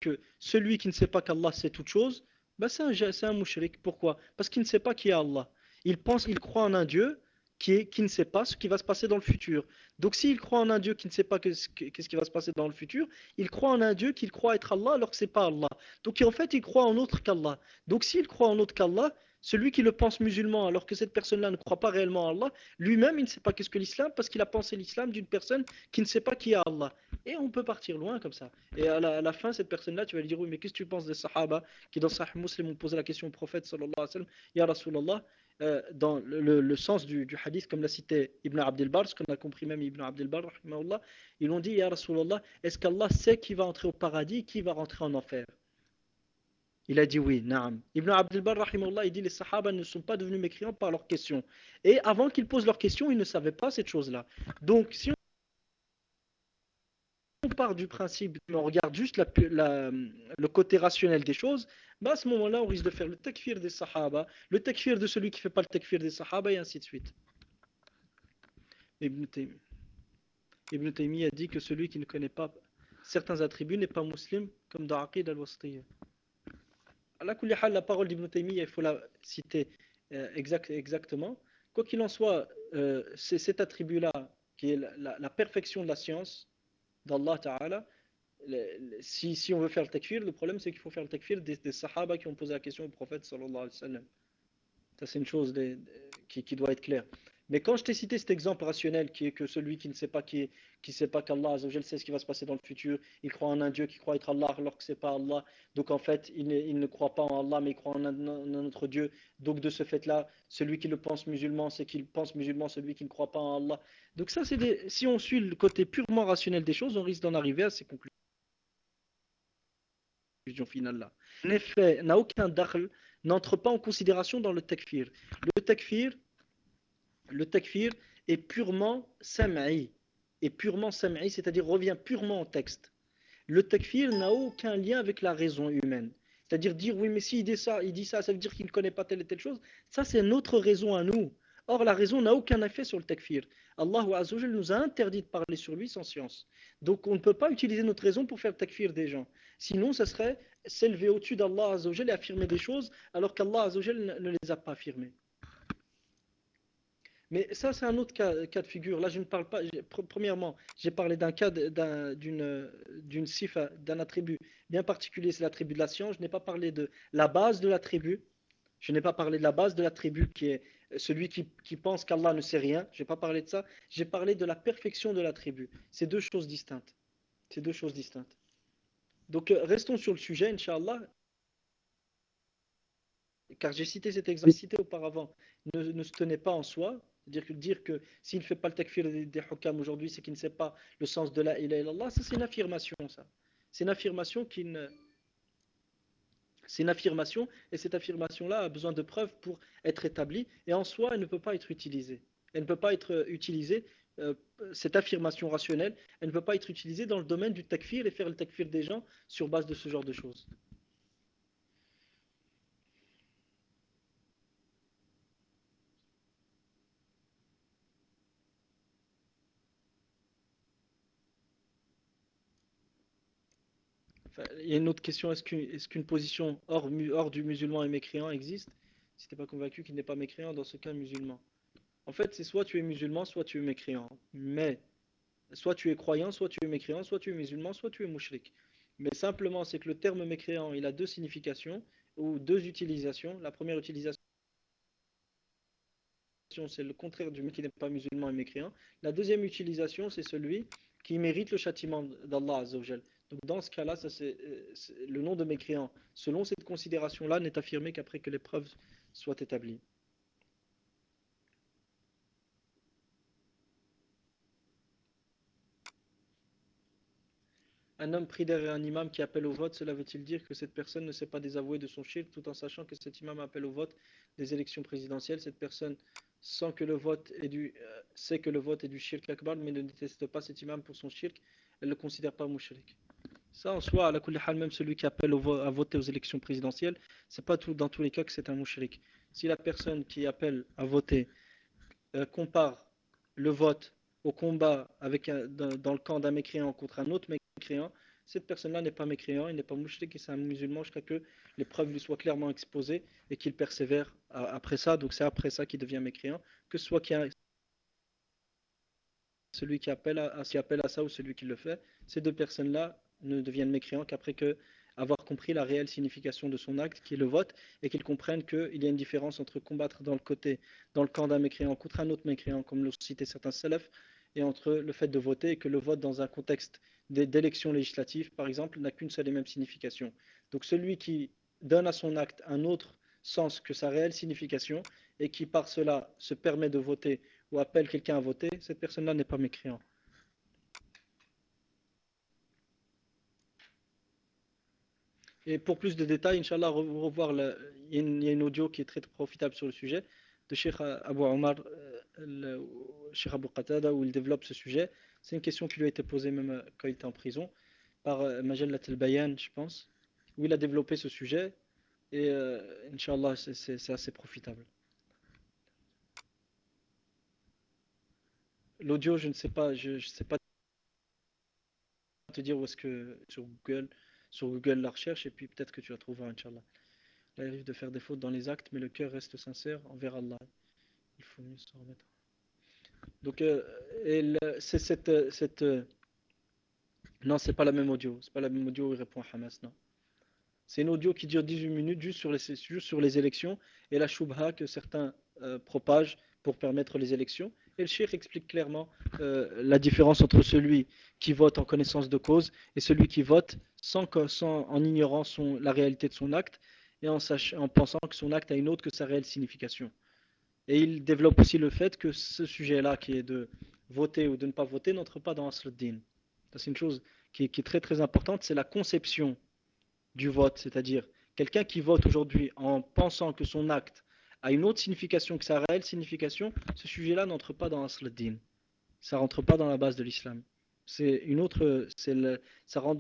que celui qui ne sait pas qu'Allah sait toute chose, bah c'est un mushrik. Pourquoi? Parce qu'il ne sait pas qui est Allah. Il croit en un Dieu qui ne sait pas ce qui va se passer dans le futur. Donc s'il croit en un Dieu qui ne sait pas qu'est-ce qui va se passer dans le futur, il croit en un Dieu qu'il croit être Allah alors que c'est pas Allah. Donc en fait, il croit en autre qu'Allah. Donc s'il croit en autre qu'Allah, celui qui le pense musulman alors que cette personne-là ne croit pas réellement en Allah, lui-même il ne sait pas qu'est-ce que l'islam parce qu'il a pensé l'islam d'une personne qui ne sait pas qui est Allah. Et on peut partir loin comme ça. Et à la fin, cette personne-là, tu vas lui dire, oui, mais qu'est-ce que tu penses des Sahaba qui dans Sahih Muslim ont posé la question au prophète sallallahu alayhi wa sallam, Ya Rasulallah, dans le sens du hadith, comme l'a cité Ibn Abdel Bar, ce qu'on a compris même Ibn Abdel Bar, ils ont dit, Ya Rasulallah, est-ce qu'Allah sait qui va entrer au paradis et qui va rentrer en enfer? Il a dit oui, naam. Ibn Abdel Bar, il dit, les Sahaba ne sont pas devenus mécréants par leurs questions. Et avant qu'ils posent leurs questions, ils ne savaient pas cette chose-là. Donc, si on part du principe, on regarde juste le côté rationnel des choses, bah à ce moment-là, on risque de faire le takfir des Sahaba, le takfir de celui qui ne fait pas le takfir des Sahaba, et ainsi de suite. Ibn Taymiyyah Ibn Taymiyyah a dit que celui qui ne connaît pas certains attributs n'est pas musulman, comme dans Aqid al-Wasitiyya. La parole d'Ibn Taymiyyah, il faut la citer exactement. Quoi qu'il en soit, c'est cet attribut-là, qui est la perfection de la science d'Allah Ta'ala. Si on veut faire le takfir, le problème c'est qu'il faut faire le takfir des sahaba qui ont posé la question au prophète sallallahu alayhi wa sallam. Ça, c'est une chose qui doit être claire. Mais quand je t'ai cité cet exemple rationnel qui est que celui qui ne sait pas qui sait pas qu'Allah Azzawajal sait ce qui va se passer dans le futur, il croit en un Dieu qui croit être Allah alors que c'est pas Allah. Donc en fait, il ne croit pas en Allah mais il croit en un autre Dieu. Donc de ce fait-là, celui qui le pense musulman, c'est qu'il pense musulman, celui qui ne croit pas en Allah. Donc ça, si on suit le côté purement rationnel des choses, on risque d'en arriver à ces conclusions finale là. En effet, n'a aucun dakhl, n'entre pas en considération dans le takfir. Le takfir, le takfir est purement sam'i, c'est-à-dire revient purement au texte. Le takfir n'a aucun lien avec la raison humaine. C'est-à-dire dire oui, mais s'il dit ça, ça veut dire qu'il ne connaît pas telle et telle chose. Ça, c'est notre raison à nous. Or, la raison n'a aucun effet sur le takfir. Allah Azzawajal nous a interdit de parler sur lui sans science. Donc, on ne peut pas utiliser notre raison pour faire le takfir des gens. Sinon, ça serait s'élever au-dessus d'Allah Azzawajal et affirmer des choses alors qu'Allah Azzawajal ne les a pas affirmées. Mais ça, c'est un autre cas de figure. Là, je ne parle pas. Premièrement, j'ai parlé d'un cas d'une sifa, d'un attribut bien particulier, c'est l'attribut de la science. Je n'ai pas parlé de la base de l'attribut. Je n'ai pas parlé de la base de l'attribut qui est celui qui pense qu'Allah ne sait rien. Je n'ai pas parlé de ça. J'ai parlé de la perfection de l'attribut. C'est deux choses distinctes. C'est deux choses distinctes. Donc, restons sur le sujet, Inch'Allah. Car j'ai cité cet exemple, j'ai cité auparavant, ne se tenait pas en soi. C'est-à-dire que dire que s'il ne fait pas le takfir des hukam aujourd'hui, c'est qu'il ne sait pas le sens de la ilaha illallah, ça c'est une affirmation, ça. C'est une affirmation qui ne. C'est une affirmation, et cette affirmation-là a besoin de preuves pour être établie, et en soi, elle ne peut pas être utilisée. Elle ne peut pas être utilisée, euh, cette affirmation rationnelle, elle ne peut pas être utilisée dans le domaine du takfir et faire le takfir des gens sur base de ce genre de choses. Enfin, il y a une autre question, est-ce qu'une position hors du musulman et mécréant existe? Si tu n'es pas convaincu qu'il n'est pas mécréant, dans ce cas musulman. En fait, c'est soit tu es musulman, soit tu es mécréant. Mais soit tu es croyant, soit tu es mécréant, soit tu es musulman, soit tu es mouchrik. Mais simplement, c'est que le terme mécréant, il a deux significations ou deux utilisations. La première utilisation, c'est le contraire du qui n'est pas musulman et mécréant. La deuxième utilisation, c'est celui qui mérite le châtiment d'Allah Azzawajal. Donc dans ce cas-là, le nom de mécréant, selon cette considération-là, n'est affirmé qu'après que les preuves soient établies. Un homme prie derrière un imam qui appelle au vote, cela veut-il dire que cette personne ne s'est pas désavouée de son shirk tout en sachant que cet imam appelle au vote des élections présidentielles? Cette personne sait que le vote est du shirk akbar mais ne déteste pas cet imam pour son shirk, elle ne le considère pas mouchrik. Ça en soi, à la kulli hal, même celui qui appelle à voter aux élections présidentielles, c'est pas dans tous les cas que c'est un mouchrik. Si la personne qui appelle à voter compare le vote au combat dans le camp d'un mécréant contre un autre mécréant, cette personne-là n'est pas mécréant, il n'est pas mouchrik, et c'est un musulman jusqu'à que les preuves lui soient clairement exposées et qu'il persévère après ça. Donc c'est après ça qu'il devient mécréant, que ce soit celui qui appelle à ça ou celui qui le fait. Ces deux personnes-là ne deviennent mécréants qu'après que avoir compris la réelle signification de son acte, qui est le vote, et qu'ils comprennent qu'il y a une différence entre combattre dans le camp d'un mécréant contre un autre mécréant, comme l'ont cité certains salafs, et entre le fait de voter, et que le vote dans un contexte d'élection législative, par exemple, n'a qu'une seule et même signification. Donc celui qui donne à son acte un autre sens que sa réelle signification, et qui par cela se permet de voter ou appelle quelqu'un à voter, cette personne-là n'est pas mécréant. Et pour plus de détails, Inch'Allah, revoir il y a une audio qui est très profitable sur le sujet de Cheikh Abu Omar, Cheikh Abu Qatada, où il développe ce sujet. C'est une question qui lui a été posée même quand il était en prison, par Majallat al-Bayan, je pense, où il a développé ce sujet. Et Inch'Allah, c'est assez profitable. L'audio, je ne sais pas, je sais pas te dire où est-ce que sur Google la recherche, et puis peut-être que tu la trouveras, Inch'Allah. Il arrive de faire des fautes dans les actes, mais le cœur reste sincère envers Allah. Il faut mieux s'en remettre. Donc, c'est non, c'est pas la même audio. C'est pas la même audio où il répond à Hamas, non. C'est une audio qui dure 18 minutes juste sur les élections et la shubha que certains propagent pour permettre les élections. Et le cheikh explique clairement la différence entre celui qui vote en connaissance de cause et celui qui vote en ignorant la réalité de son acte et en pensant que son acte a une autre que sa réelle signification. Et il développe aussi le fait que ce sujet-là, qui est de voter ou de ne pas voter, n'entre pas dans Asl-Din. C'est une chose qui est très très importante, c'est la conception du vote, c'est-à-dire quelqu'un qui vote aujourd'hui en pensant que son acte a une autre signification que sa réelle signification, ce sujet-là n'entre pas dans Asl-Din. Ça rentre pas dans la base de l'islam. C'est une autre, ça rentre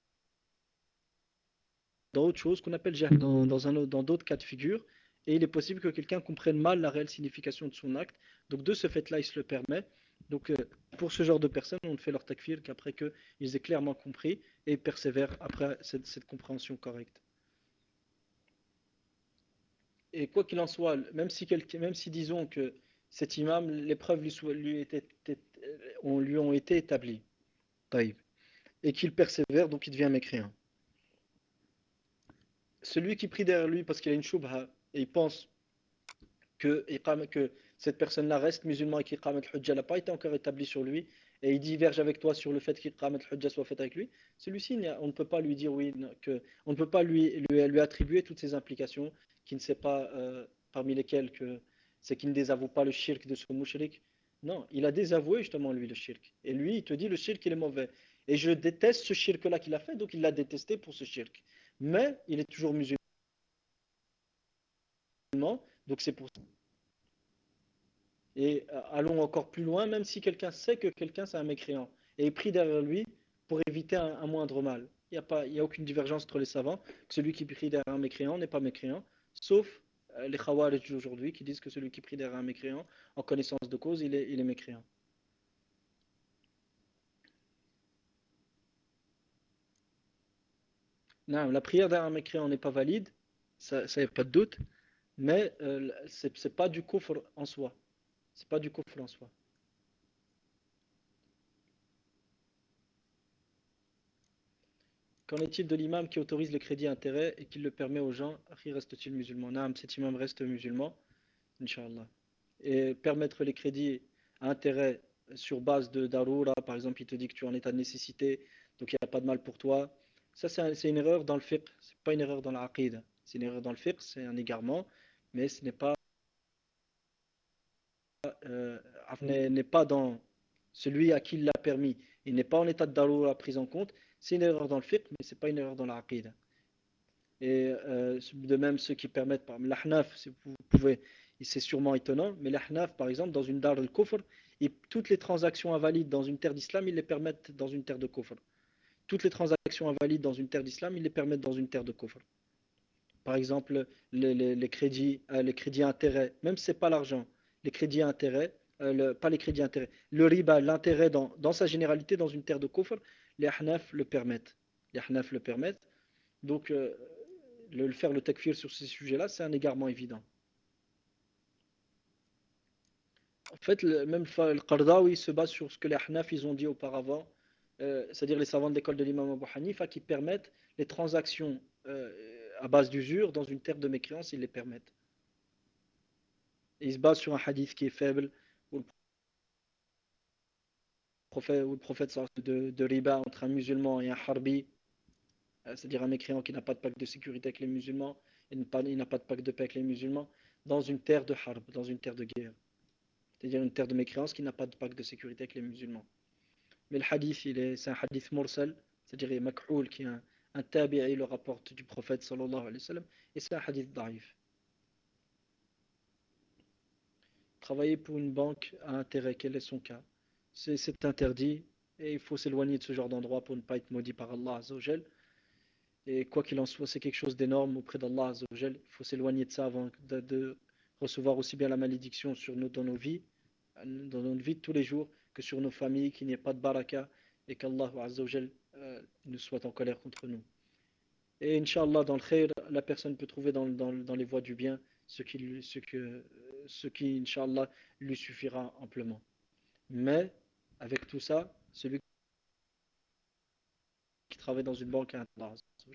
dans autre chose qu'on appelle jahl, dans d'autres cas de figure, et il est possible que quelqu'un comprenne mal la réelle signification de son acte. Donc de ce fait-là, il se le permet. Donc pour ce genre de personnes, on ne fait leur takfir qu'après qu'ils aient clairement compris et persévèrent après cette compréhension correcte. Et quoi qu'il en soit, même si disons que cet imam, les preuves lui ont été établies, taïb, et qu'il persévère, donc il devient mécréant. Celui qui prie derrière lui parce qu'il a une shubha et il pense que cette personne-là reste musulman et qu'Iqamat al-Hujjah n'a pas été encore établi sur lui, et il diverge avec toi sur le fait qu'Iqamat al-Hujjah soit fait avec lui, celui-ci, on ne peut pas lui dire oui, on ne peut pas lui attribuer toutes ces implications qui ne sait pas, parmi lesquelles c'est qu'il ne désavoue pas le shirk de ce mouchrik. Non, il a désavoué justement lui le shirk. Et lui, il te dit le shirk il est mauvais. Et je déteste ce shirk-là qu'il a fait, donc il l'a détesté pour ce shirk. Mais il est toujours musulman, donc c'est pour Et allons encore plus loin, même si quelqu'un sait que quelqu'un c'est un mécréant et est pris derrière lui pour éviter un moindre mal. Il y a aucune divergence entre les savants que celui qui prie derrière un mécréant n'est pas mécréant, sauf les Khawarij d'aujourd'hui qui disent que celui qui prie derrière un mécréant, en connaissance de cause, il est mécréant. Non, la prière derrière un mécréant n'est pas valide, ça y a pas de doute, mais c'est pas du kufr en soi. C'est pas du kufr en soi. Qu'en est-il de l'imam qui autorise le crédit à intérêt et qui le permet aux gens? Akhi, reste-t-il musulman? Naam, cet imam reste musulman, Inch'Allah. Et permettre les crédits à intérêt sur base de Darura, par exemple, il te dit que tu es en état de nécessité, donc il n'y a pas de mal pour toi. Ça, c'est une erreur dans le fiqh, c'est pas une erreur dans l'aqid. C'est une erreur dans le fiqh, c'est un égarement, mais ce euh, n'est pas dans celui à qui il l'a permis. Il n'est pas en état de Darura prise en compte. C'est une erreur dans le fiqh, mais ce n'est pas une erreur dans l'aqid. Et de même ceux qui permettent, par exemple, l'Ahnaf, si vous pouvez, c'est sûrement étonnant, mais l'Ahnaf, par exemple, dans une dar al-Kufr, toutes les transactions invalides dans une terre d'islam, ils les permettent dans une terre de Kufr. Toutes les transactions invalides dans une terre d'islam, ils les permettent dans une terre de Kufr. Par exemple, les crédits à intérêt, même si ce n'est pas l'argent, les crédits à intérêt, pas les crédits à intérêt, le riba, l'intérêt dans sa généralité dans une terre de Kufr, les Ahnaf le permettent. Les Hanaf le permettent. Donc, faire le takfir sur ces sujets-là, c'est un égarement évident. En fait, même le Qardawi se base sur ce que les Hanaf ils ont dit auparavant, c'est-à-dire les savants de l'école de l'imam Abu Hanifa qui permettent les transactions à base d'usure dans une terre de mécréance, ils les permettent. Et ils se basent sur un hadith qui est faible, où le prophète sort de riba entre un musulman et un harbi, c'est-à-dire un mécréant qui n'a pas de pacte de sécurité avec les musulmans, et il n'a pas de pacte de paix avec les musulmans, dans une terre de harb, dans une terre de guerre. C'est-à-dire une terre de mécréance qui n'a pas de pacte de sécurité avec les musulmans. Mais le hadith, c'est un hadith mursal, c'est-à-dire Makhoul, qui est un tabi'i, le rapporte du prophète sallallahu alayhi wa sallam, et c'est un hadith daif. Travailler pour une banque à intérêt, quel est son cas? C'est interdit, et il faut s'éloigner de ce genre d'endroit pour ne pas être maudit par Allah Azzawajal. Et quoi qu'il en soit, c'est quelque chose d'énorme auprès d'Allah Azzawajal. Il faut s'éloigner de ça avant de recevoir aussi bien la malédiction dans nos vies, dans notre vie de tous les jours, que sur nos familles, qu'il n'y ait pas de baraka, et qu'Allah Azzawajal ne soit en colère contre nous. Et Inch'Allah, dans le khair, la personne peut trouver dans les voies du bien ce qui Inch'Allah, lui suffira amplement. Mais, avec tout ça, celui qui travaille dans une banque a Allah.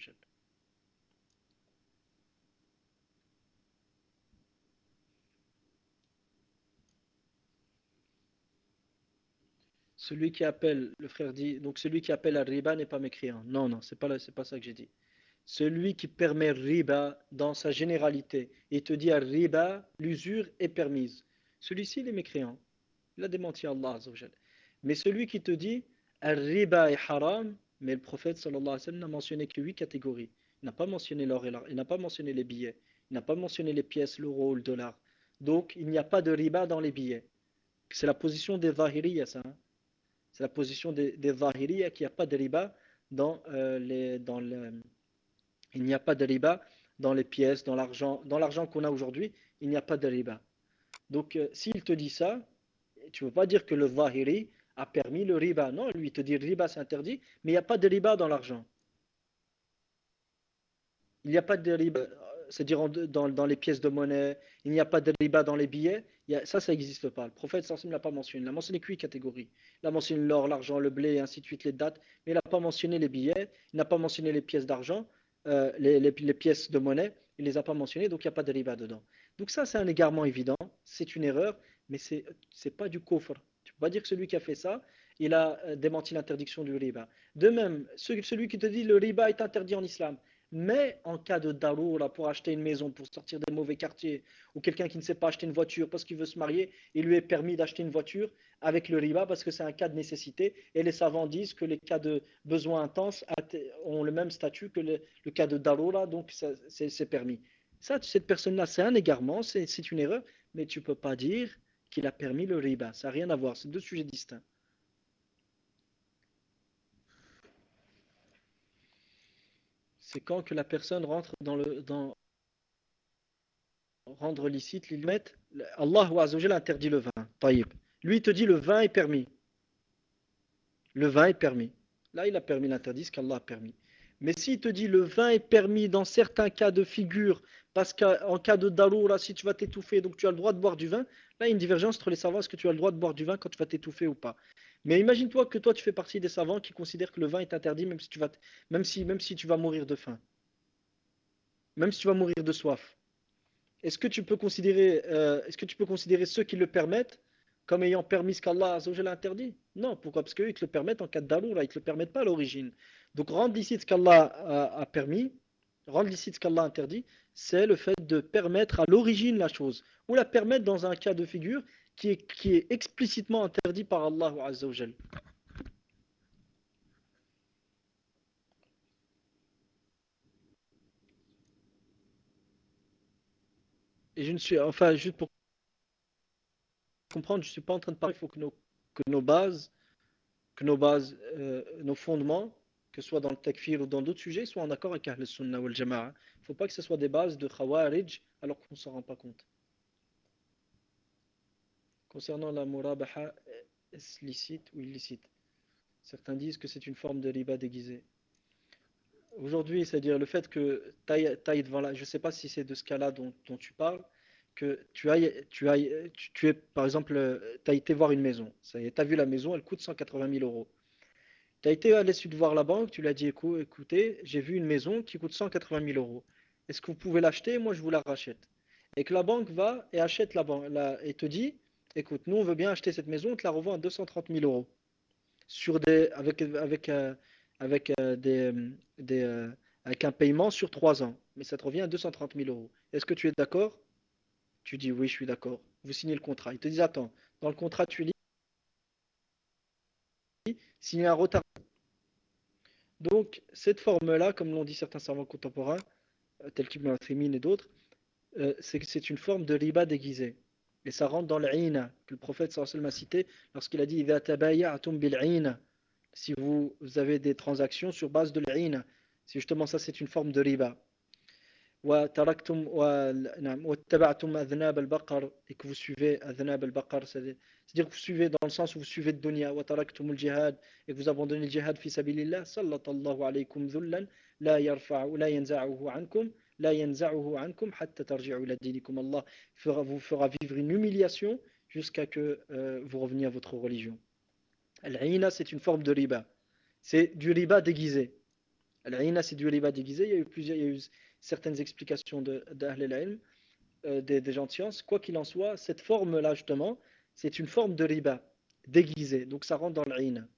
Celui qui appelle, le frère dit, donc celui qui appelle à riba n'est pas mécréant. Non, non, c'est pas ça que j'ai dit. Celui qui permet riba dans sa généralité et te dit à riba, l'usure est permise. Celui-ci, il est mécréant. Il a démenti Allah Azzawajal. Mais celui qui te dit riba est haram, mais le prophète sallallahu alayhi wa sallam n'a mentionné que 8 catégories. Il n'a pas mentionné l'or et l'argent, il n'a pas mentionné les billets, il n'a pas mentionné les pièces, l'euro ou le dollar. Donc il n'y a pas de riba dans les billets. C'est la position des Zahiriya, ça. Hein. C'est la position des Zahiriya qu'il n'y a pas de riba dans il n'y a pas de riba dans les pièces, dans l'argent qu'on a aujourd'hui, il n'y a pas de riba. Donc s'il te dit ça, tu ne peux pas dire que le Zahiri a permis le riba. Non, lui, il te dit le riba c'est interdit, mais il n'y a pas de riba dans l'argent. Il n'y a pas de riba, c'est-à-dire dans les pièces de monnaie, il n'y a pas de riba dans les billets. Ça n'existe pas. Le prophète sallallahu ne l'a pas mentionné. Il a mentionné que 8 catégories. Il a mentionné l'or, l'argent, le blé, et ainsi de suite, les dates, mais il n'a pas mentionné les billets, il n'a pas mentionné les pièces d'argent, les pièces de monnaie, il ne les a pas mentionnées, donc il n'y a pas de riba dedans. Donc ça, c'est un égarement évident, c'est une erreur, mais c'est pas du kufr. Tu ne peux pas dire que celui qui a fait ça, il a démenti l'interdiction du riba. De même, celui qui te dit le riba est interdit en islam, mais en cas de daroura pour acheter une maison, pour sortir des mauvais quartiers, ou quelqu'un qui ne sait pas acheter une voiture parce qu'il veut se marier, il lui est permis d'acheter une voiture avec le riba parce que c'est un cas de nécessité. Et les savants disent que les cas de besoin intense ont le même statut que le cas de daroura, donc c'est permis. Ça, cette personne-là, c'est un égarement, c'est une erreur, mais tu ne peux pas dire qu'il a permis le riba. Ça n'a rien à voir, c'est deux sujets distincts. C'est quand que la personne rentre dans rendre licite l'ilmet, Allah Azzawajal interdit le vin. Taïb. Lui, il te dit le vin est permis. Le vin est permis. Là, il a permis l'interdit, ce qu'Allah a permis. Mais s'il te dit le vin est permis dans certains cas de figure, parce qu'en cas de daroura, si tu vas t'étouffer, donc tu as le droit de boire du vin, là, il y a une divergence entre les savants, est-ce que tu as le droit de boire du vin quand tu vas t'étouffer ou pas. Mais imagine-toi que toi, tu fais partie des savants qui considèrent que le vin est interdit, même si tu vas mourir de faim, même si tu vas mourir de soif. Est-ce que tu peux considérer ceux qui le permettent comme ayant permis ce qu'Allah a interdit? Non, pourquoi? Parce qu'eux, ils te le permettent en cas de daloura, ils ne te le permettent pas à l'origine. Donc rendre licite ce qu'Allah a permis, rendre licite ce qu'Allah a interdit, c'est le fait de permettre à l'origine la chose, ou la permettre dans un cas de figure qui est explicitement interdit par Allah Azzawajal. Et je ne suis, enfin, juste pour comprendre, je ne suis pas en train de parler, il faut que nos bases, nos fondements, que ce soit dans le takfir ou dans d'autres sujets, soient en accord avec Ahl Sunnah wal Jama'a. Il ne faut pas que ce soit des bases de Khawarij alors qu'on ne s'en rend pas compte. Concernant la murabaha, est-ce licite ou illicite? Certains disent que c'est une forme de riba déguisée. Aujourd'hui, c'est-à-dire le fait que tu ailles devant la... Je ne sais pas si c'est de ce cas-là dont tu parles, que tu es, par exemple, tu as été voir une maison. Ça y est, tu as vu la maison, elle coûte 180 000 euros. Tu as été à l'issue de voir la banque, tu lui as dit, écoutez, j'ai vu une maison qui coûte 180 000 euros. Est-ce que vous pouvez l'acheter? Moi, je vous la rachète. Et que la banque va et achète et te dit, écoute, nous, on veut bien acheter cette maison, on te la revend à 230 000 euros sur avec, des, avec un paiement sur 3 ans. Mais ça te revient à 230 000 euros. Est-ce que tu es d'accord? Tu dis oui, je suis d'accord. Vous signez le contrat. Ils te disent, attends, dans le contrat, tu lis, s'il y a un retard. Donc, cette forme-là, comme l'ont dit certains savants contemporains, tels qu'Ibn Uthaymin et d'autres, c'est que c'est une forme de riba déguisée. Et ça rentre dans l'ina que le prophète sallallahu alayhi wa sallam a cité lorsqu'il a dit إِذَا تَبَايَعْتُمْ بِالْعِينَ. Si vous avez des transactions sur base de l'ina, c'est justement ça, c'est une forme de riba. وتركتم نعم واتبعتم أذناب البقر et que vous suivez أذناب البقر c'est-à-dire que vous suivez dans le sens où vous suivez le dunya وتركتم الجهاد et que vous abandonnez le jihad في سبيل الله سلط الله عليكم ذلا لا ينزعه عنكم لا ينزعه عنكم حتى ترجعوا إلى دينكم. Allah vous fera vivre une humiliation jusqu'à que vous reveniez à votre religion. Al-Aïna, c'est une forme de riba, c'est du riba déguisé. Al-Aïna, c'est du riba déguisé. Il y a eu certaines explications d'Ahl al-Ilm, des gens de science. Quoi qu'il en soit, cette forme-là, justement, c'est une forme de riba déguisée. Donc ça rentre dans l'Aïna.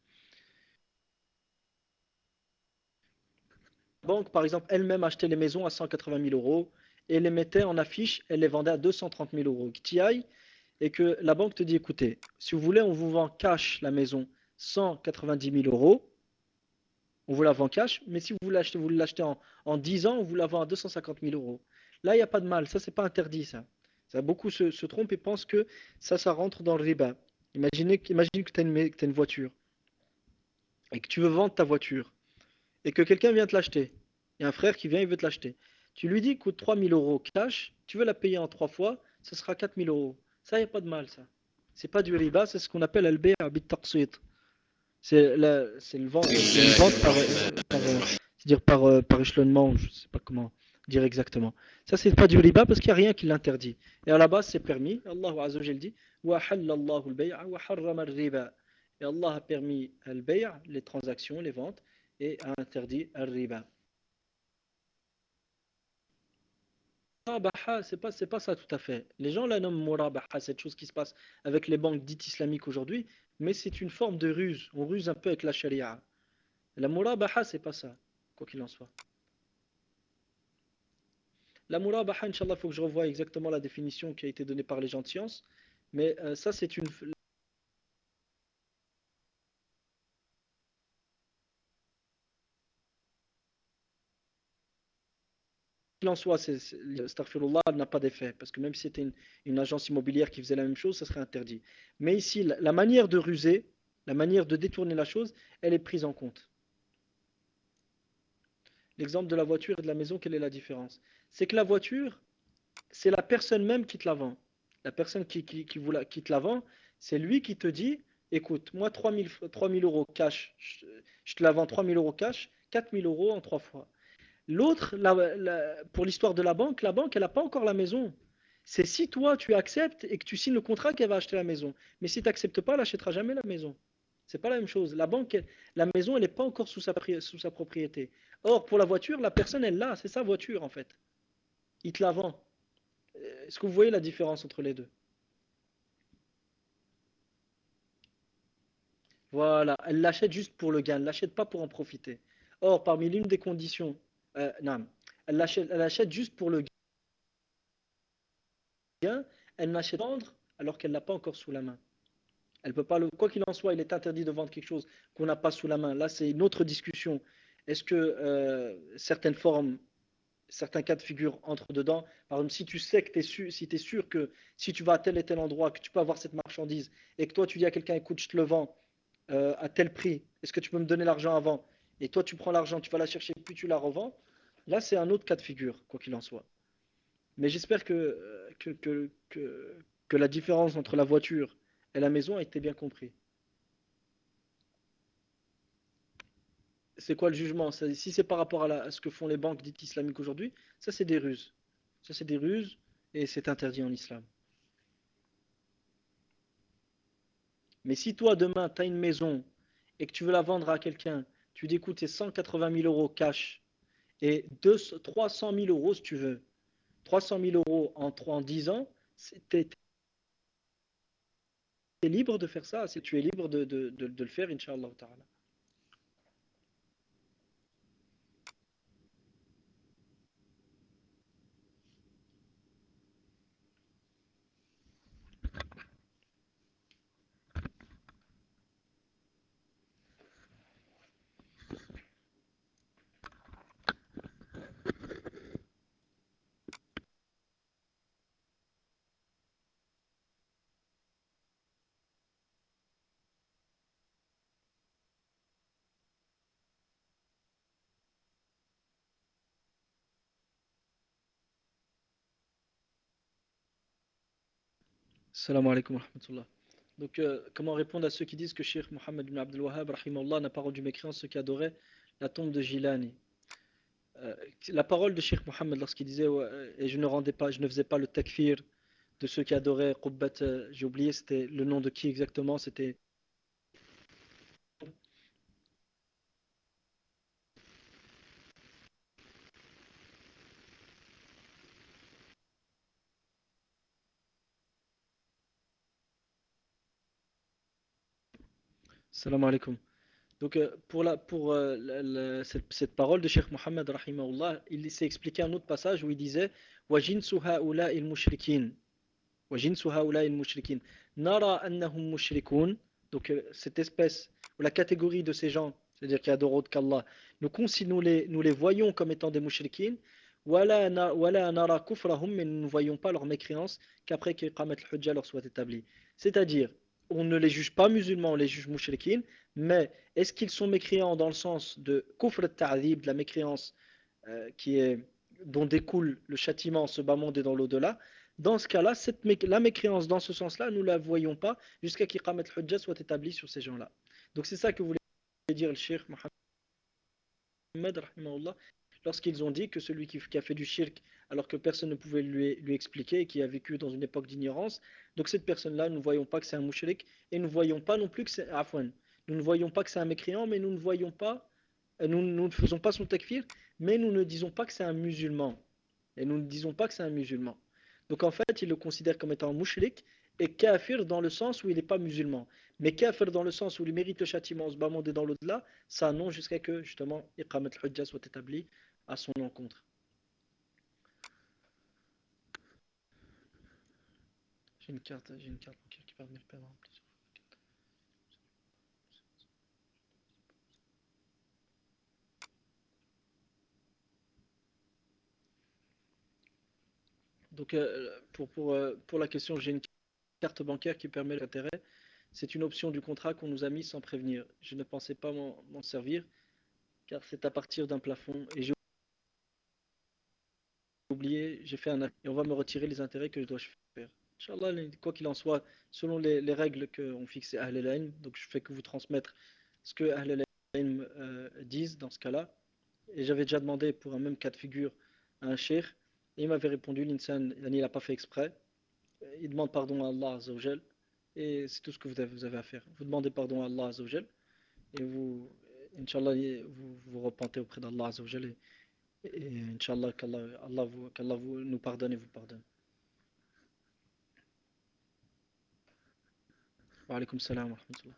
La banque, par exemple, elle-même achetait les maisons à 180 000 euros et les mettait en affiche, elle les vendait à 230 000 euros. Que tu y ailles et que la banque te dit, écoutez, si vous voulez, on vous vend cash la maison 190 000 euros, on vous la vend cash, mais si vous l'achetez en 10 ans, on vous la vend à 250 000 euros. Là, il n'y a pas de mal, ça, c'est pas interdit, ça. Beaucoup se trompent et pensent que ça rentre dans le riba. Imagine que tu as une voiture et que tu veux vendre ta voiture et que quelqu'un vient te l'acheter. Il y a un frère qui vient, il veut te l'acheter. Tu lui dis, coûte 3 000 euros cash, tu veux la payer en 3 fois, ce sera 4 000 euros. Ça, il n'y a pas de mal, ça. C'est pas du riba, c'est ce qu'on appelle al-bay' bit-taqsit. C'est une vente c'est-à-dire par échelonnement, je ne sais pas comment dire exactement. Ça, c'est pas du riba parce qu'il n'y a rien qui l'interdit. Et à la base, c'est permis. Allah Azza wa Jal dit وَأَحَلَّ اللَّهُ الْبَيْعَ وَحَرَّمَ الرِّبَا. Et Allah a permis al-bay', les transactions, les ventes, et a interdit al-riba. Murabaha, c'est pas ça tout à fait. Les gens la nomment murabaha, cette chose qui se passe avec les banques dites islamiques aujourd'hui, mais c'est une forme de ruse. On ruse un peu avec la charia. La murabaha, c'est pas ça, quoi qu'il en soit. La murabaha, Inch'Allah, il faut que je revoie exactement la définition qui a été donnée par les gens de science. Mais ça, c'est une. Quoi qu'il en soit, Astaghfirullah, n'a pas d'effet. Parce que même si c'était une agence immobilière qui faisait la même chose, ça serait interdit. Mais ici, la manière de ruser, la manière de détourner la chose, elle est prise en compte. L'exemple de la voiture et de la maison, quelle est la différence? C'est que la voiture, c'est la personne même qui te la vend. La personne qui te la vend, c'est lui qui te dit, écoute, moi 3 000 euros cash, je te la vends 3 000 euros cash, 4 000 euros en 3 fois. L'autre, pour l'histoire de la banque, elle n'a pas encore la maison. C'est si toi, tu acceptes et que tu signes le contrat qu'elle va acheter la maison. Mais si tu n'acceptes pas, elle n'achètera jamais la maison. C'est pas la même chose. La maison, elle n'est pas encore sous sa propriété. Or, pour la voiture, la personne, elle l'a, c'est sa voiture en fait. Il te la vend. Est-ce que vous voyez la différence entre les deux? Voilà, elle l'achète juste pour le gain, elle l'achète pas pour en profiter. Or, parmi l'une des conditions, non, elle l'achète juste pour le gain, elle n'achète pas vendre alors qu'elle l'a pas encore sous la main. Elle peut pas quoi qu'il en soit, il est interdit de vendre quelque chose qu'on n'a pas sous la main. Là, c'est une autre discussion. Est-ce que certaines formes, certains cas de figure entrent dedans? Par exemple, si tu sais que si tu es sûr que si tu vas à tel et tel endroit, que tu peux avoir cette marchandise, et que toi tu dis à quelqu'un, écoute, je te le vends à tel prix, est-ce que tu peux me donner l'argent avant? Et toi tu prends l'argent, tu vas la chercher, puis tu la revends. Là, c'est un autre cas de figure, quoi qu'il en soit. Mais j'espère que la différence entre la voiture et la maison a été bien comprise. C'est quoi le jugement? Si c'est par rapport à ce que font les banques dites islamiques aujourd'hui, ça c'est des ruses. Ça c'est des ruses et c'est interdit en islam. Mais si toi demain tu as une maison et que tu veux la vendre à quelqu'un, tu dis écoute, c'est 180 000 euros cash et 300 000 euros si tu veux. 300 000 euros en 10 ans, tu es libre de faire ça, tu es libre de le faire, Inch'Allah ta'ala. Salam alaikum wa rahmatullah. Donc, comment répondre à ceux qui disent que Cheikh Mohammed ibn Abdel Wahhab, rahimahullah, n'a pas rendu mécréant ceux qui adoraient la tombe de Gilani? Euh, la parole de Cheikh Mohammed lorsqu'il disait et je ne rendais pas, je ne faisais pas le takfir de ceux qui adoraient Qubbat, j'ai oublié, c'était le nom de qui exactement, c'était Salam alaikum. Donc, cette parole de Cheikh Mohammed, rahimahullah, il s'est expliqué un autre passage où il disait وَجِنْسُ هَؤُلَاءِ الْمُشْرِكِينَ وجنس هؤلاء المشركين نرى أنهم مشركون. Donc cette espèce ou la catégorie de ces gens, c'est-à-dire qui adorent autre qu'Allah, nous les voyons comme étant des mushrikines. ولا نرى كفرهم, mais nous ne voyons pas leur mécréance qu'après que Qamat al-Hujja leur soit établie. C'est-à-dire, on ne les juge pas musulmans, on les juge mushrikines, mais est-ce qu'ils sont mécréants dans le sens de kufr al-ta'dhib, de la mécréance qui est, dont découle le châtiment en ce bas monde et dans l'au-delà? Dans ce cas-là, la mécréance dans ce sens-là, nous ne la voyons pas jusqu'à qu'Iqamat al-Hujjah soit établi sur ces gens-là. Donc c'est ça que voulait dire le Cheikh Mohammed, rahimahullah, lorsqu'ils ont dit que celui qui a fait du shirk alors que personne ne pouvait lui expliquer et qui a vécu dans une époque d'ignorance, donc cette personne-là, nous ne voyons pas que c'est un mushrik et nous ne voyons pas non plus que c'est Afwan. Nous ne voyons pas que c'est un mécréant, mais nous ne voyons pas, nous ne faisons pas son takfir, mais nous ne disons pas que c'est un musulman. Et nous ne disons pas que c'est un musulman. Donc en fait, ils le considèrent comme étant mushrik et kafir dans le sens où il n'est pas musulman. Mais kafir dans le sens où il mérite le châtiment, ce bas monde et dans l'au-delà, ça non, jusqu'à que justement Iqamat al-Hujjah soit établi à son encontre. J'ai une carte bancaire qui permet de paiement. Donc pour la question, j'ai une carte bancaire qui permet l'intérêt. C'est une option du contrat qu'on nous a mis sans prévenir. Je ne pensais pas m'en servir car c'est à partir d'un plafond et j'ai oublié, j'ai fait un acte et on va me retirer les intérêts que je dois faire. Inch'Allah, quoi qu'il en soit, selon les règles qu'ont fixées Ahl al-Ilm, donc je fais que vous transmettre ce que Ahl al-Ilm disent dans ce cas-là. Et j'avais déjà demandé pour un même cas de figure à un cheikh, et il m'avait répondu, l'insan, il n'a pas fait exprès. Il demande pardon à Allah Azzawajal, et c'est tout ce que vous avez à faire. Vous demandez pardon à Allah Azzawajal, et vous, Inch'Allah, vous repentez auprès d'Allah Azzawajal, et Inch'Allah, qu'Allah nous pardonne et vous pardonne. Wa alaykoum salam wa rahmatullah.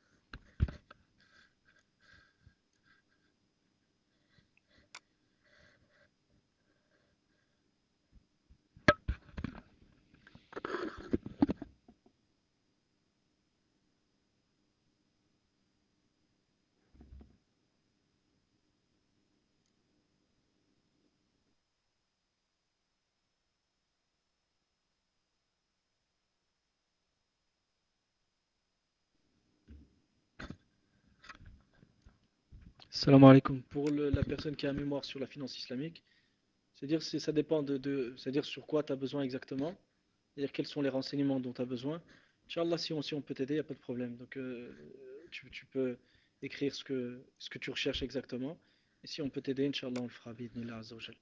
Salam alaikum. Pour la personne qui a un mémoire sur la finance islamique, c'est-à-dire ça dépend c'est-à-dire sur quoi tu as besoin exactement, c'est-à-dire quels sont les renseignements dont tu as besoin. Inch'Allah, si on peut t'aider, il n'y a pas de problème. Donc tu peux, écrire ce que tu recherches exactement. Et si on peut t'aider, Inch'Allah, on le fera, bidnillah azza wa jal.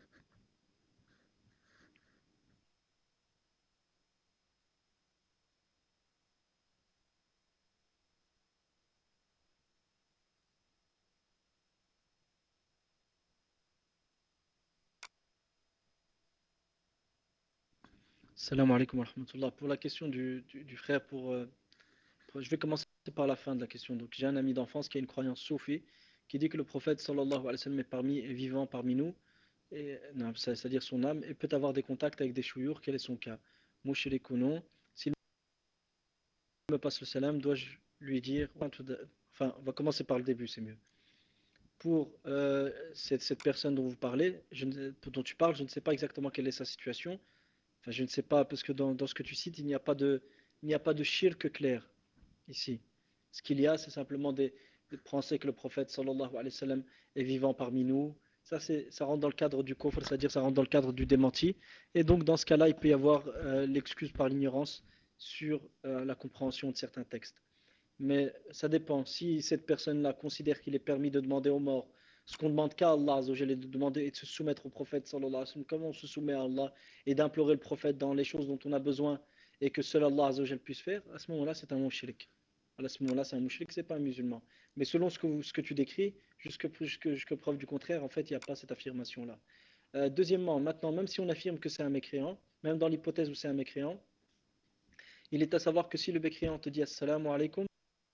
Salam alaikum wa rahmatullah. Pour la question du frère, je vais commencer par la fin de la question. Donc, j'ai un ami d'enfance qui a une croyance soufie qui dit que le prophète sallallahu alayhi wa sallam est vivant parmi nous, et, non, c'est-à-dire son âme, et peut avoir des contacts avec des chouyours. Quel est son cas? Mouchirik ou non? S'il me passe le salam, dois-je lui dire, enfin, on va commencer par le début, c'est mieux. Pour cette personne dont vous parlez, dont tu parles, je ne sais pas exactement quelle est sa situation. Enfin, je ne sais pas, parce que dans ce que tu cites, il n'y a pas de shirk clair ici. Ce qu'il y a, c'est simplement des pensées que le prophète sallallahu alayhi wa sallam est vivant parmi nous. Ça rentre dans le cadre du kufr, c'est-à-dire ça rentre dans le cadre du démenti. Et donc, dans ce cas-là, il peut y avoir l'excuse par l'ignorance sur la compréhension de certains textes. Mais ça dépend. Si cette personne-là considère qu'il est permis de demander aux morts ce qu'on demande qu'à Allah, Azzawajal, et de demander et de se soumettre au prophète, sallallahu alayhi wa sallam, comme on se soumet à Allah, et d'implorer le prophète dans les choses dont on a besoin et que seul Allah, Azzawajal, puisse faire, à ce moment-là, c'est un mushrik. À ce moment-là, c'est un mushrik, c'est pas un musulman. Mais selon ce que tu décris, jusque preuve du contraire, en fait, il n'y a pas cette affirmation-là. Deuxièmement, maintenant, même si on affirme que c'est un mécréant, même dans l'hypothèse où c'est un mécréant, il est à savoir que si le mécréant te dit assalamu alaikum,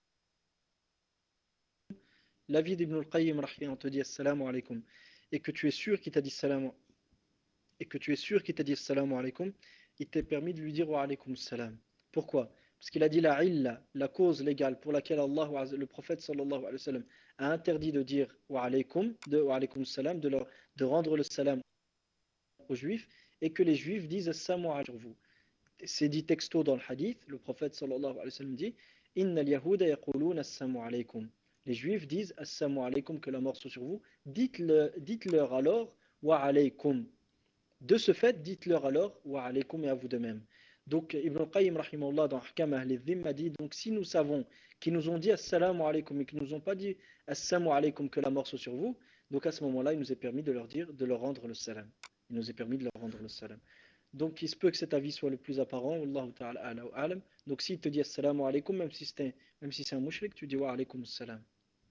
l'avis d'Ibn al-Qayyim on te dit assalamu alaikum et que tu es sûr qu'il t'a dit salam et que tu es sûr qu'il t'a dit assalamu alaikum, il t'est permis de lui dire wa alaikum salam. Pourquoi? Parce qu'il a dit la illa, la cause légale pour laquelle le prophète sallallahu alayhi wa sallam a interdit de dire wa alaikum salam, de rendre le salam aux juifs et que les juifs disent assalamu alaikum sur vous. C'est dit texto dans le hadith, le prophète sallallahu alayhi wa sallam dit Inna al-yahuda yaquluna assalamu alaykum. Les juifs disent assalamu alaykum, que la mort soit sur vous. Dites-leur alors wa alaykum. De ce fait, dites-leur alors wa alaykum et à vous de même. Donc Ibn al-Qayyim rahimahullah dans Ahkam Ahl al-Dhimma dit donc si nous savons qu'ils nous ont dit assalamu alaykum et qu'ils nous ont pas dit assalamu alaykum, que la mort soit sur vous, donc à ce moment-là, il nous est permis de leur dire de leur rendre le salam. Il nous est permis de leur rendre le salam. Donc il se peut que cet avis soit le plus apparent, Wallahu ta'ala a'la wa a'lam. Donc s'il te dit assalamu alaikum, même si c'est un mushrik, tu dis wa alaikum salam.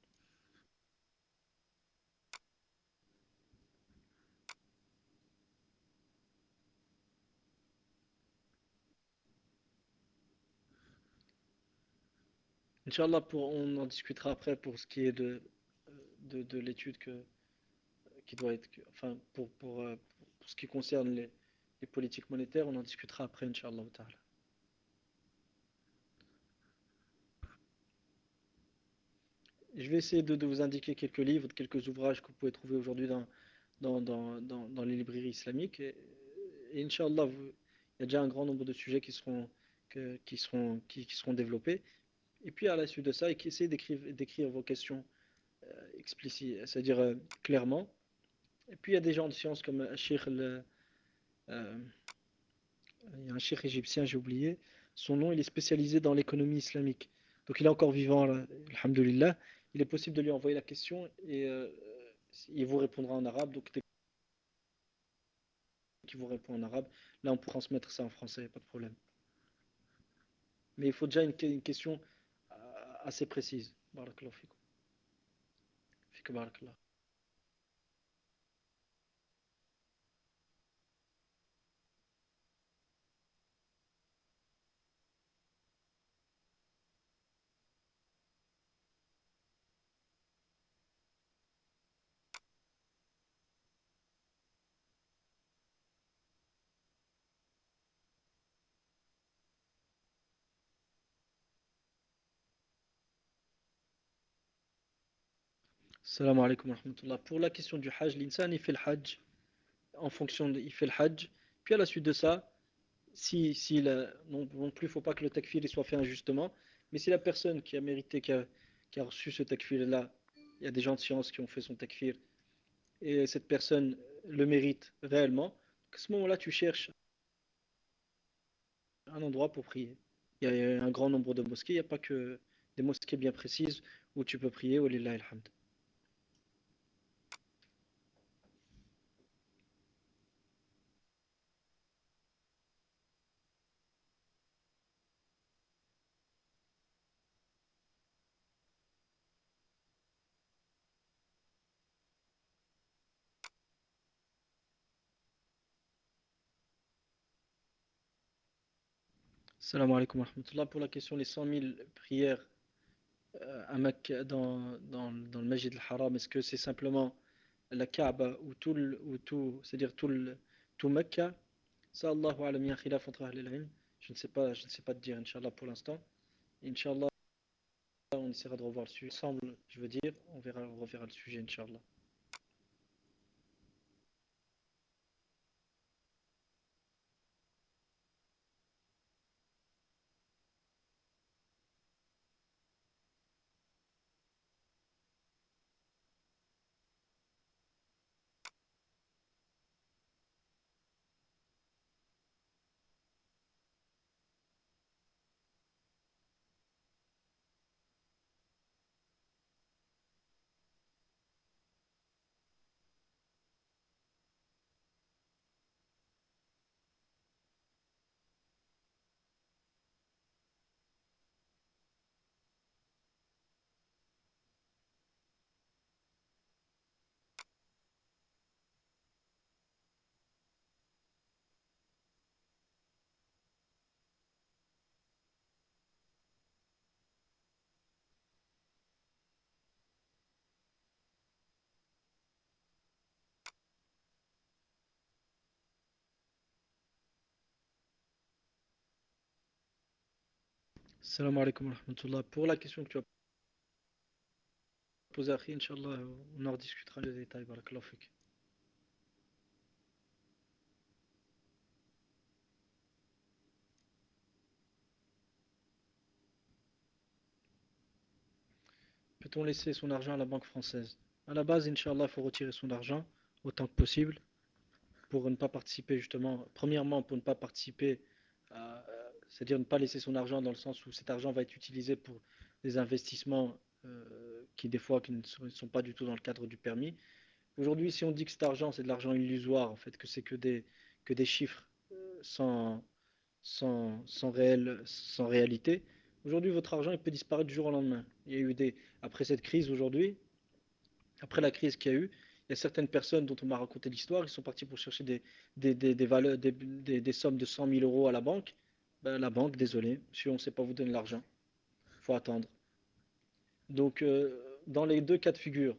Inch'Allah, on en discutera après pour ce qui est de l'étude qui doit être, enfin pour ce qui concerne les politiques monétaires, on en discutera après, Inch'Allah ta'ala. Je vais essayer de vous indiquer quelques livres, quelques ouvrages que vous pouvez trouver aujourd'hui dans les librairies islamiques. Et Inch'Allah, il y a déjà un grand nombre de sujets qui seront développés. Et puis à la suite de ça, essayez d'écrire vos questions explicites, c'est-à-dire clairement. Et puis il y a des gens de science comme euh, il y a un cheikh égyptien, j'ai oublié son nom, il est spécialisé dans l'économie islamique. Donc il est encore vivant, là, alhamdoulilah. Il est possible de lui envoyer la question et il vous répondra en arabe. Donc dès qu'il vous répond en arabe, là on peut transmettre ça en français, pas de problème. Mais il faut déjà une question assez précise. Barakallahu fikum. Fikum barakallah. Salam alaikum wa rahmatullah. Pour la question du hajj, l'insan il fait le hajj il fait le hajj. Puis à la suite de ça, non plus, il ne faut pas que le takfir il soit fait injustement. Mais si la personne qui a mérité, qui a reçu ce takfir-là, il y a des gens de science qui ont fait son takfir, et cette personne le mérite réellement, à ce moment-là, tu cherches un endroit pour prier. Il y a un grand nombre de mosquées, il n'y a pas que des mosquées bien précises où tu peux prier, Walillah alhamd. Salam alaikum wa rahmatullah. Pour la question, les 100 000 prières à Mecque, dans le Masjid al-Haram, est-ce que c'est simplement la Kaaba c'est-à-dire tout Mecca? Ça, Allahu alam, ya khilaf entre ahl al-ilm. Je ne sais pas te dire, Inch'Allah, pour l'instant. Inch'Allah, on essaiera de revoir le sujet ensemble, je veux dire, on reverra le sujet, Inch'Allah. Salam alaikum wa rahmatullah. Pour la question que tu as posée, Akhi, Inch'Allah, on en rediscutera les détails. Barakallahu fik. Peut-on laisser son argent à la banque française? À la base, Inch'Allah, il faut retirer son argent autant que possible pour ne pas participer justement, premièrement pour ne pas participer, c'est-à-dire ne pas laisser son argent dans le sens où cet argent va être utilisé pour des investissements qui des fois qui ne sont pas du tout dans le cadre du permis. Aujourd'hui, si on dit que cet argent c'est de l'argent illusoire, en fait, que c'est que des chiffres sans, sans réalité, aujourd'hui votre argent il peut disparaître du jour au lendemain. Il y a eu après cette crise aujourd'hui, après la crise qu'il y a eu, il y a certaines personnes dont on m'a raconté l'histoire, ils sont partis pour chercher des valeurs, des sommes de 100 000 euros à la banque. Ben, la banque, désolé, monsieur, on ne sait pas vous donner l'argent. Il faut attendre. Donc, dans les deux cas de figure,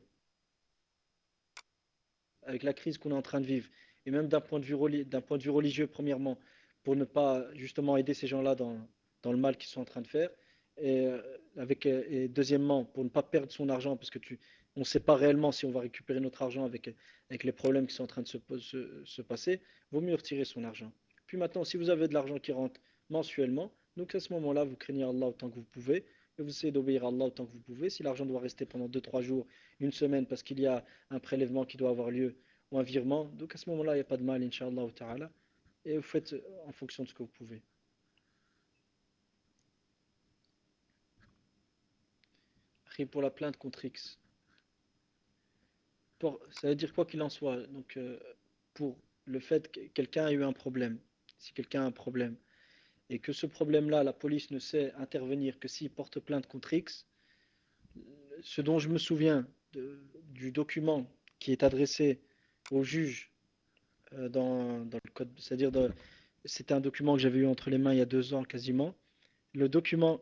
avec la crise qu'on est en train de vivre, et même d'un point de vue religieux, premièrement, pour ne pas justement aider ces gens-là dans le mal qu'ils sont en train de faire, et deuxièmement, pour ne pas perdre son argent, parce que on ne sait pas réellement si on va récupérer notre argent avec les problèmes qui sont en train de se passer, vaut mieux retirer son argent. Puis maintenant, si vous avez de l'argent qui rentre mensuellement, donc à ce moment-là, vous craignez Allah autant que vous pouvez, et vous essayez d'obéir à Allah autant que vous pouvez. Si l'argent doit rester pendant 2 3 jours, une semaine, parce qu'il y a un prélèvement qui doit avoir lieu, ou un virement. Donc à ce moment-là, il n'y a pas de mal, Inch'Allah ta'ala. Et vous faites en fonction de ce que vous pouvez. Après, pour la plainte contre X. Ça veut dire quoi qu'il en soit. Donc, pour le fait que quelqu'un a eu un problème, si quelqu'un a un problème, et que ce problème-là, la police ne sait intervenir que s'il porte plainte contre X, ce dont je me souviens du document qui est adressé au juge dans le code, c'était un document que j'avais eu entre les mains il y a 2 ans quasiment. Le document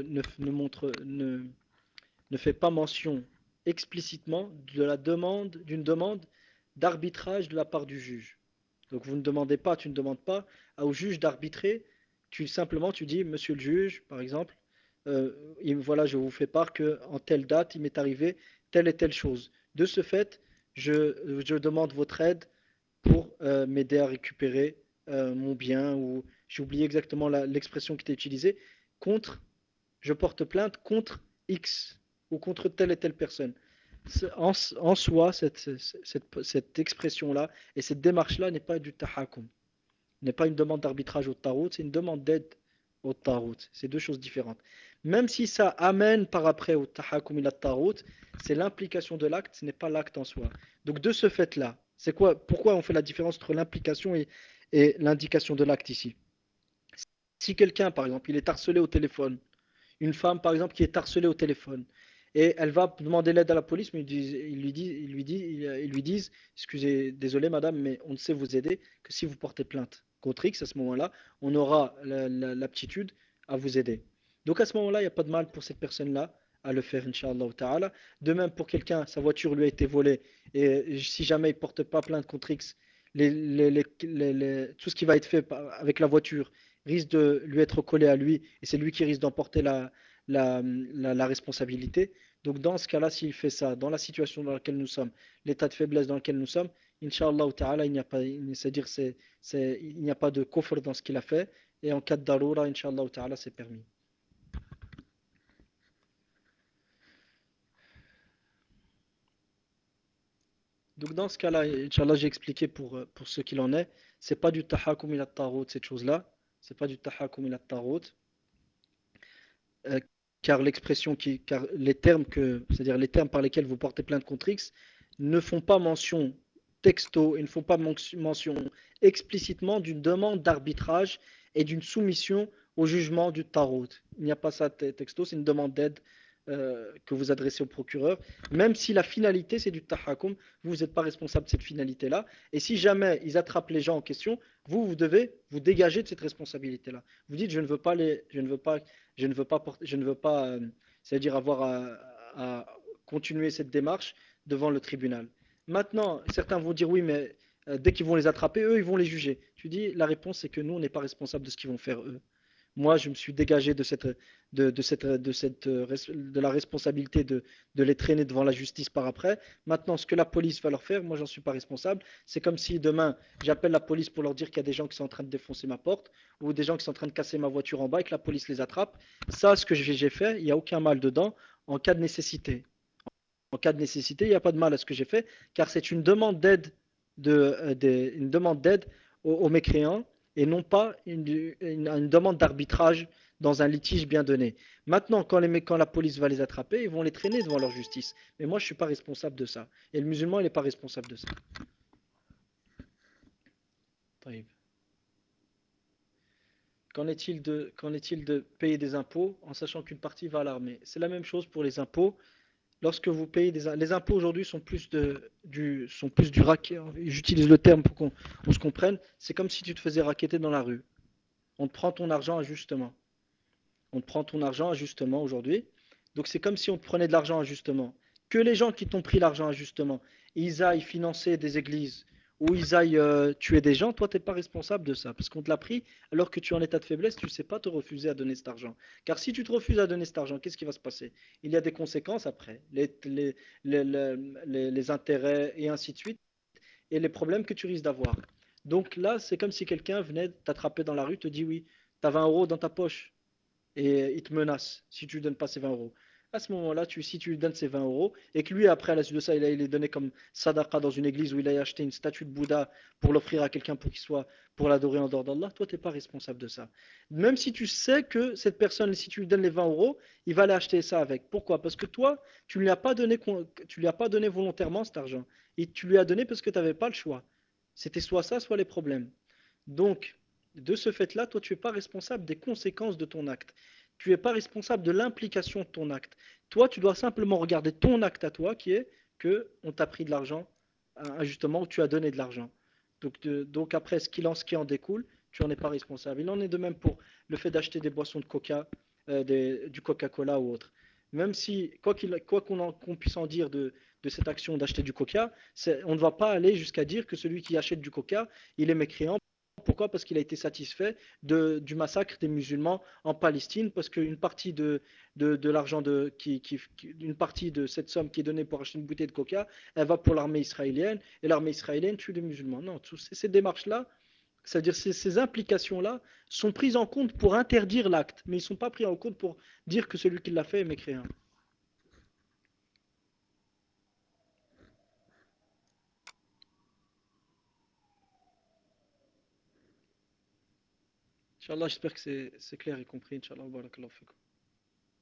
ne fait pas mention explicitement d'une demande d'arbitrage de la part du juge. Donc vous ne demandez pas, tu ne demandes pas au juge d'arbitrer, simplement tu dis, monsieur le juge, par exemple, voilà, je vous fais part que en telle date, il m'est arrivé telle et telle chose. De ce fait, je demande votre aide pour m'aider à récupérer mon bien, ou j'ai oublié exactement l'expression qui était utilisée, contre je porte plainte contre X ou contre telle et telle personne. En soi, cette expression-là et cette démarche-là n'est pas du tahakum, n'est pas une demande d'arbitrage au tarout, c'est une demande d'aide au tarout. C'est deux choses différentes. Même si ça amène par après au tahakum ila tarut, c'est l'implication de l'acte, ce n'est pas l'acte en soi. Donc de ce fait-là, c'est quoi, pourquoi on fait la différence entre l'implication et l'indication de l'acte ici? Si quelqu'un, par exemple, il est harcelé au téléphone, une femme, par exemple, qui est harcelée au téléphone, et elle va demander l'aide à la police, mais ils lui disent, excusez, désolé madame, mais on ne sait vous aider que si vous portez plainte contre X, à ce moment-là, on aura l'aptitude à vous aider. Donc à ce moment-là, il n'y a pas de mal pour cette personne-là à le faire, Inch'Allah ta'ala. De même pour quelqu'un, sa voiture lui a été volée, et si jamais il ne porte pas plainte contre X, tout ce qui va être fait avec la voiture risque de lui être collé à lui, et c'est lui qui risque d'emporter la responsabilité. Donc dans ce cas-là, s'il fait ça, dans la situation dans laquelle nous sommes, l'état de faiblesse dans lequel nous sommes, Inch'Allah ta'ala, il n'y a pas, c'est-à-dire il n'y a pas de coffre dans ce qu'il a fait, et en cas de daroura, Inch'Allah ta'ala, c'est permis. Donc dans ce cas-là, Inch'Allah, j'ai expliqué pour ce qu'il en est, c'est pas du tahakum ila tarot, cette chose-là, c'est pas du tahakum ila tarot, euh, car car les termes c'est-à-dire les termes par lesquels vous portez plainte contre X ne font pas mention texto et ne font pas mention explicitement d'une demande d'arbitrage et d'une soumission au jugement du tarot. Il n'y a pas ça texto, c'est une demande d'aide que vous adressez au procureur, même si la finalité c'est du tahakum, vous n'êtes pas responsable de cette finalité-là. Et si jamais ils attrapent les gens en question, vous devez vous dégager de cette responsabilité-là. Vous dites je ne veux pas, c'est-à-dire avoir à continuer cette démarche devant le tribunal. Maintenant, certains vont dire oui, mais dès qu'ils vont les attraper, eux, ils vont les juger. Tu dis, la réponse, c'est que nous, on n'est pas responsable de ce qu'ils vont faire eux. Moi, je me suis dégagé de la responsabilité de les traîner devant la justice par après. Maintenant, ce que la police va leur faire, moi, j'en suis pas responsable. C'est comme si demain, j'appelle la police pour leur dire qu'il y a des gens qui sont en train de défoncer ma porte ou des gens qui sont en train de casser ma voiture en bas et que la police les attrape. Ça, ce que j'ai fait, il n'y a aucun mal dedans en cas de nécessité. En cas de nécessité, il n'y a pas de mal à ce que j'ai fait, car c'est une demande d'aide une demande d'aide aux mécréants et non pas une demande d'arbitrage dans un litige bien donné. Maintenant, quand la police va les attraper, ils vont les traîner devant leur justice. Mais moi, je ne suis pas responsable de ça. Et le musulman, il n'est pas responsable de ça. Qu'en est-il de payer des impôts en sachant qu'une partie va à l'armée? C'est la même chose pour les impôts. Lorsque vous payez les impôts aujourd'hui sont plus du racket. J'utilise le terme pour qu'on se comprenne. C'est comme si tu te faisais racketter dans la rue. On te prend ton argent à justement. On te prend ton argent à justement aujourd'hui. Donc c'est comme si on te prenait de l'argent à justement. Que les gens qui t'ont pris l'argent à justement, ils aillent financer des églises ou ils aillent tuer des gens, toi tu n'es pas responsable de ça. Parce qu'on te l'a pris alors que tu es en état de faiblesse, tu ne sais pas te refuser à donner cet argent. Car si tu te refuses à donner cet argent, qu'est-ce qui va se passer? Il y a des conséquences après, les intérêts et ainsi de suite, et les problèmes que tu risques d'avoir. Donc là, c'est comme si quelqu'un venait t'attraper dans la rue, te dit oui, tu as 20 euros dans ta poche et il te menace si tu lui donnes pas ces 20 euros. À ce moment-là, si tu lui donnes ces 20 euros et que lui, après, à la suite de ça, il est donné comme sadaqa dans une église où il a acheté une statue de Bouddha pour l'offrir à quelqu'un pour l'adorer en dehors d'Allah, toi, tu n'es pas responsable de ça. Même si tu sais que cette personne, si tu lui donnes les 20 euros, il va aller acheter ça avec. Pourquoi? Parce que toi, tu lui as pas donné volontairement cet argent. Et tu lui as donné parce que tu n'avais pas le choix. C'était soit ça, soit les problèmes. Donc, de ce fait-là, toi, tu n'es pas responsable des conséquences de ton acte. Tu n'es pas responsable de l'implication de ton acte. Toi, tu dois simplement regarder ton acte à toi, qui est que on t'a pris de l'argent injustement ou tu as donné de l'argent. Donc après, ce qui en découle, tu n'en es pas responsable. Il en est de même pour le fait d'acheter des boissons de coca, du Coca-Cola ou autre. Même si, qu'on puisse en dire de cette action d'acheter du coca, on ne va pas aller jusqu'à dire que celui qui achète du coca, il est mécréant. Pourquoi? Parce qu'il a été satisfait du massacre des musulmans en Palestine, parce qu'une partie de l'argent une partie de cette somme qui est donnée pour acheter une bouteille de coca, elle va pour l'armée israélienne, et l'armée israélienne tue les musulmans. Non, toutes ces démarches-là, c'est-à-dire ces implications-là, sont prises en compte pour interdire l'acte, mais ils ne sont pas pris en compte pour dire que celui qui l'a fait est mécréant. Inch'Allah, j'espère que c'est clair et compris. Inch'Allah, barakallahu fikum.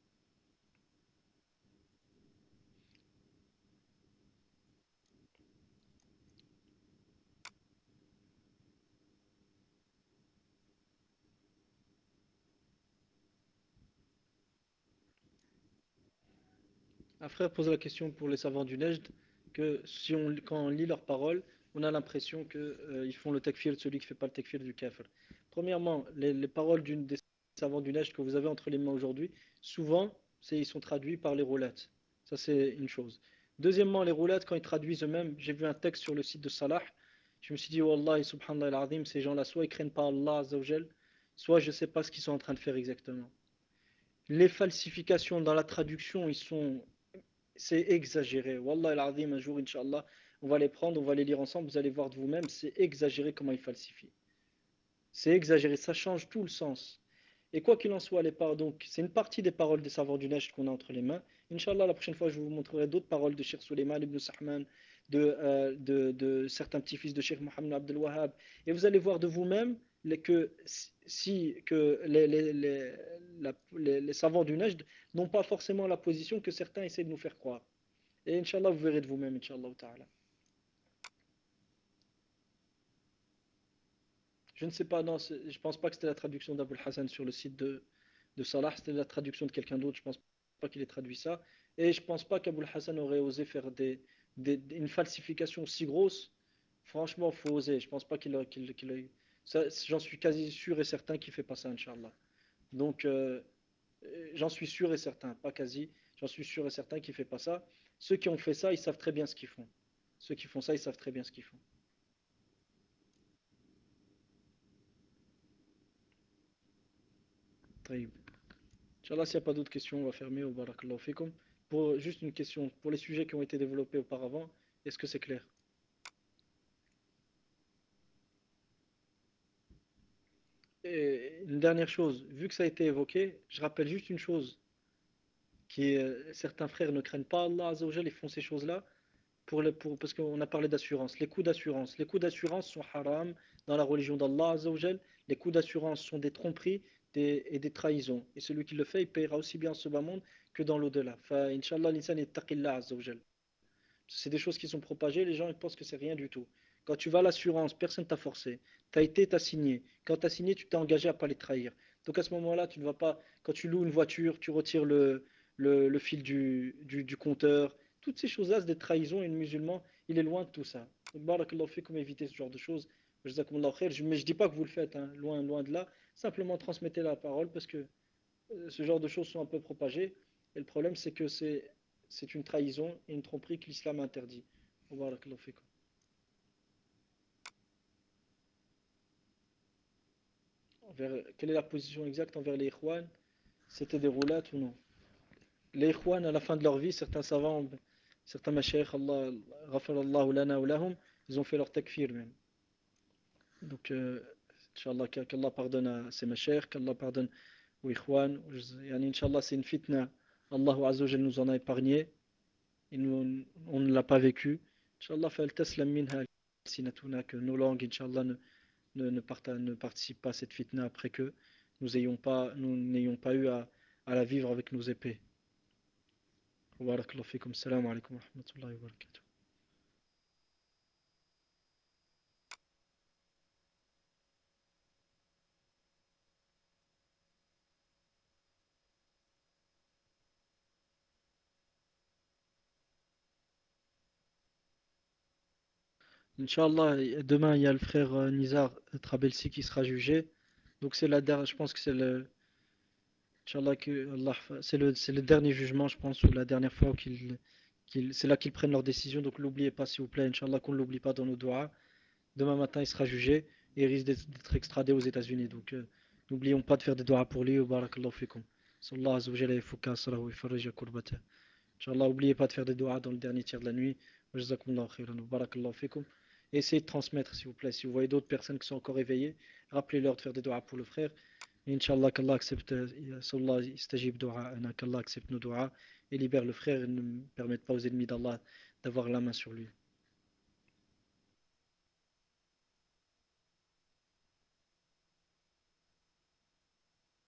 Un frère pose la question pour les savants du Nejd que si on, quand on lit leurs paroles, on a l'impression qu'ils font le takfir de celui qui ne fait pas le takfir du kafir. Premièrement, les paroles des savants du Nejd que vous avez entre les mains aujourd'hui, souvent, ils sont traduits par les roulettes. Ça, c'est une chose. Deuxièmement, les roulettes, quand ils traduisent eux-mêmes, j'ai vu un texte sur le site de Salah, je me suis dit, Wallah, subhanallah al-azim, ces gens-là, soit ils craignent pas Allah, Azzawajal, soit je ne sais pas ce qu'ils sont en train de faire exactement. Les falsifications dans la traduction, c'est exagéré. Wallah al-azim, un jour, Inch'Allah, on va les prendre, on va les lire ensemble, vous allez voir de vous-même, c'est exagéré comment ils falsifient. C'est exagéré, ça change tout le sens. Et quoi qu'il en soit, donc, c'est une partie des paroles des savants du Najd qu'on a entre les mains. Inch'Allah, la prochaine fois, je vous montrerai d'autres paroles de Cheikh Suleiman ibn Sahman, de certains petits-fils de Cheikh Mohammed Abdel Wahhab. Et vous allez voir de vous-même que, que les savants du Najd n'ont pas forcément la position que certains essaient de nous faire croire. Et Inch'Allah, vous verrez de vous-même, Inch'Allah ta'ala. Je ne sais pas, non, je pense pas que c'était la traduction d'Abul Hassan sur le site de Salah, c'était la traduction de quelqu'un d'autre, je pense pas qu'il ait traduit ça. Et je pense pas qu'Abul Hassan aurait osé faire une falsification aussi grosse. Franchement, faut oser. Je pense pas j'en suis quasi sûr et certain qu'il fait pas ça, Inch'Allah. Donc, j'en suis sûr et certain, pas quasi, j'en suis sûr et certain qu'il fait pas ça. Ceux qui ont fait ça, ils savent très bien ce qu'ils font. Ceux qui font ça, ils savent très bien ce qu'ils font. Très Inch'Allah, s'il n'y a pas d'autres questions, on va fermer au barakallahu fikum. Pour juste une question, pour les sujets qui ont été développés auparavant, est-ce que c'est clair? Et une dernière chose, vu que ça a été évoqué, je rappelle juste une chose, certains frères ne craignent pas Allah Azza wa Jalla, ils font ces choses-là parce qu'on a parlé d'assurance. Les coups d'assurance sont haram dans la religion d'Allah Azza wa Jalla. Les coups d'assurance sont des tromperies et des trahisons. Et celui qui le fait, il paiera aussi bien en ce bas monde que dans l'au-delà. Fa, Inch'Allah, l'insan yattaqillah Azza wa Jalla. C'est des choses qui sont propagées, les gens ils pensent que c'est rien du tout. Quand tu vas à l'assurance, personne t'a forcé. T'as signé. Quand tu as signé, tu t'es engagé à ne pas les trahir. Donc à ce moment-là, tu ne vas pas, quand tu loues une voiture, tu retires le fil du compteur. Toutes ces choses-là, c'est des trahisons et le musulman, il est loin de tout ça. Donc, barakallahu fikum, éviter ce genre de choses. Jazakumullahu khair. Mais je ne dis pas que vous le faites, hein, loin, loin de là. Simplement transmettez la parole parce que ce genre de choses sont un peu propagées. Et le problème, c'est que c'est une trahison et une tromperie que l'islam interdit. Barakallahu fikum. Quelle est la position exacte envers les Ikhwan? C'était des roulades ou non? Les Ikhwan, à la fin de leur vie, certains savants, certains mashaykh, Allah, ghafarallahu lana wa lahum, ils ont fait leur takfir même. Donc, Inch'Allah, qu'Allah pardonne à ces mashaykh, qu'Allah pardonne aux Ikhwan. Yani, Inch'Allah, c'est une fitna. Allah Azza wa Jal nous en a épargné. Et nous, on ne l'a pas vécu. Inch'Allah, فَلْتَسْلَمْ مِنْهَا sinatuna, que nos langues, Inch'Allah, ne participent pas à cette fitna après que nous n'ayons pas eu à la vivre avec nos épées. Barakallahu fikum. Salam alaikum wa rahmatullahi wa barakatuh. Inch'Allah, demain il y a le frère Nizar Trabelsi qui sera jugé. Donc c'est la dernière, je pense que Inch'Allah que Allah, c'est le dernier jugement, je pense, ou la dernière fois c'est là qu'ils prennent leur décision. Donc n'oubliez pas, s'il vous plaît, Inch'Allah, qu'on ne l'oublie pas dans nos doigts. Demain matin, il sera jugé et il risque d'être extradé aux États-Unis. Donc n'oublions pas de faire des doigts pour lui. Barakallahu fikum. Sallallahu azza wa jalla yafuka asrahu wa yufarrija kurbata. Inch'Allah, n'oubliez pas de faire des doigts dans le dernier tiers de la nuit. Jazakumullahu khairan. Barakallahu fikum. Et essayez de transmettre, s'il vous plaît. Si vous voyez d'autres personnes qui sont encore éveillées, rappelez-leur de faire des doigts pour le frère. Et Inch'Allah, qu'Allah accepte, sallallahu istajib du'a'ana, qu'Allah accepte nos doigts et libère le frère et ne permette pas aux ennemis d'Allah d'avoir la main sur lui.